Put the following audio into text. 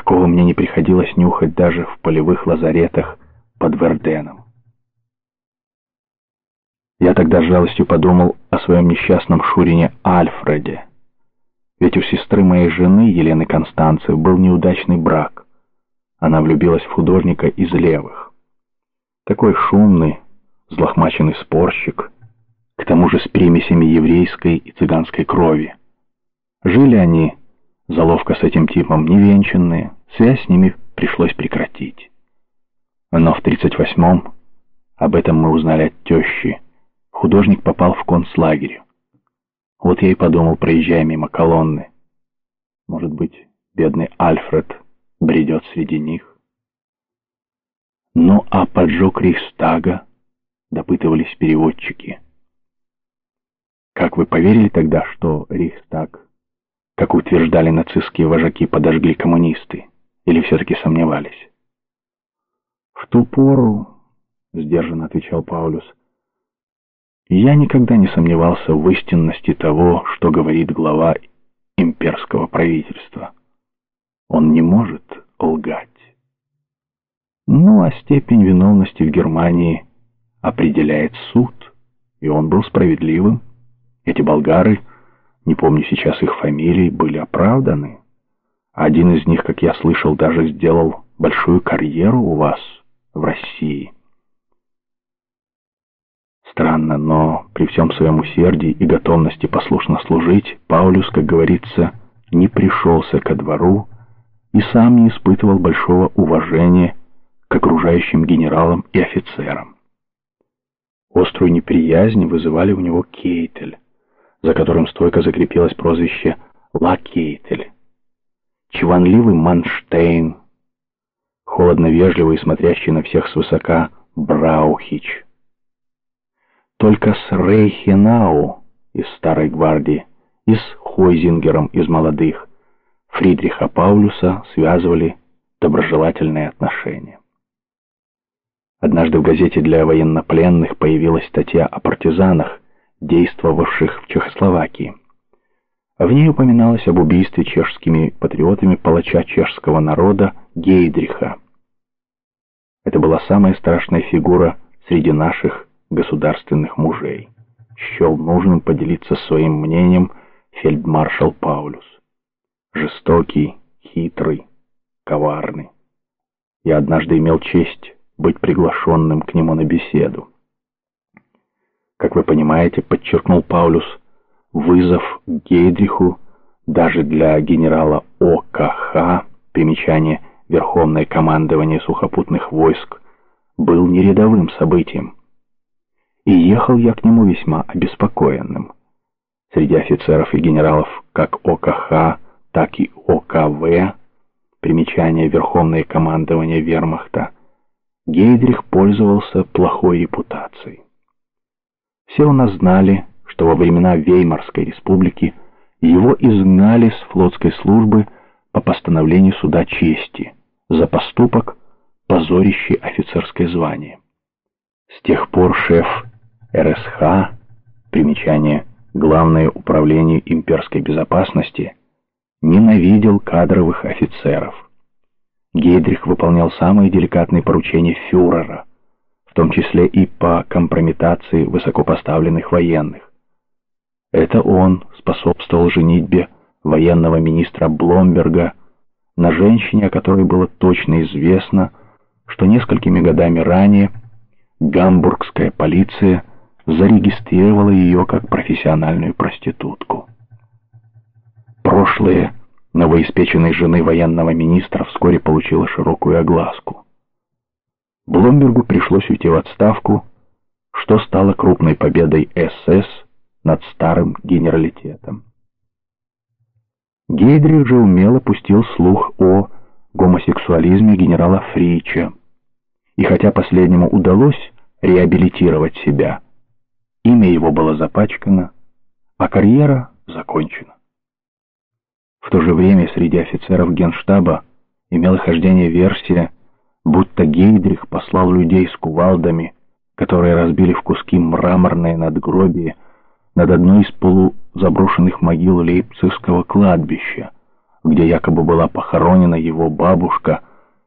Такого мне не приходилось нюхать даже в полевых лазаретах под Верденом. Я тогда с жалостью подумал о своем несчастном шурине Альфреде. Ведь у сестры моей жены, Елены Констанции, был неудачный брак. Она влюбилась в художника из левых. Такой шумный, взлохмаченный спорщик, к тому же с примесями еврейской и цыганской крови. Жили они, заловка с этим типом, невенчанные, связь с ними пришлось прекратить. Но в 38-м, об этом мы узнали от тещи, художник попал в концлагерь. Вот я и подумал, проезжая мимо колонны, может быть, бедный Альфред бредет среди них. Ну а поджог Рейхстага, допытывались переводчики. Как вы поверили тогда, что Рейхстаг, как утверждали нацистские вожаки, подожгли коммунисты? Или все-таки сомневались? В ту пору, сдержанно отвечал Паулюс, я никогда не сомневался в истинности того, что говорит глава имперского правительства. Он не может лгать. Ну а степень виновности в Германии определяет суд, и он был справедливым. Эти болгары, не помню сейчас их фамилий, были оправданы. Один из них, как я слышал, даже сделал большую карьеру у вас в России. Странно, но при всем своем усердии и готовности послушно служить, Паулюс, как говорится, не пришелся ко двору и сам не испытывал большого уважения к окружающим генералам и офицерам. Острую неприязнь вызывали у него Кейтель, за которым стойко закрепилось прозвище Ла Кейтель, чванливый Манштейн, холодно-вежливый и смотрящий на всех свысока Браухич. Только с Рейхенау из Старой Гвардии и с Хойзингером из Молодых Фридриха Паулюса связывали доброжелательные отношения. Однажды в газете для военнопленных появилась статья о партизанах, действовавших в Чехословакии. В ней упоминалось об убийстве чешскими патриотами палача чешского народа Гейдриха. Это была самая страшная фигура среди наших государственных мужей. Счел нужным поделиться своим мнением фельдмаршал Паулюс. Жестокий, хитрый, коварный. Я однажды имел честь быть приглашенным к нему на беседу. Как вы понимаете, подчеркнул Паулюс, вызов Гейдриху даже для генерала ОКХ, примечание Верховное командование сухопутных войск, был не рядовым событием. И ехал я к нему весьма обеспокоенным. Среди офицеров и генералов как ОКХ, так и ОКВ, примечание Верховное командование Вермахта, Гейдрих пользовался плохой репутацией. Все у нас знали, что во времена Веймарской республики его изгнали с флотской службы по постановлению суда чести за поступок, позорящий офицерское звание. С тех пор шеф РСХ, примечание Главное управление имперской безопасности, ненавидел кадровых офицеров. Гейдрих выполнял самые деликатные поручения фюрера, в том числе и по компрометации высокопоставленных военных. Это он способствовал женитьбе военного министра Бломберга на женщине, о которой было точно известно, что несколькими годами ранее гамбургская полиция зарегистрировала ее как профессиональную проститутку. Прошлое новоиспеченной жены военного министра вскоре получило широкую огласку. Бломбергу пришлось уйти в отставку, что стало крупной победой СС над старым генералитетом. Гейдрих же умело пустил слух о гомосексуализме генерала Фрича, и хотя последнему удалось реабилитировать себя, имя его было запачкано, а карьера закончена. В то же время среди офицеров Генштаба имела хождение версия, будто Гейдрих послал людей с кувалдами, которые разбили в куски мраморное надгробие над одной из полузаброшенных могил Лейпцигского кладбища где якобы была похоронена его бабушка,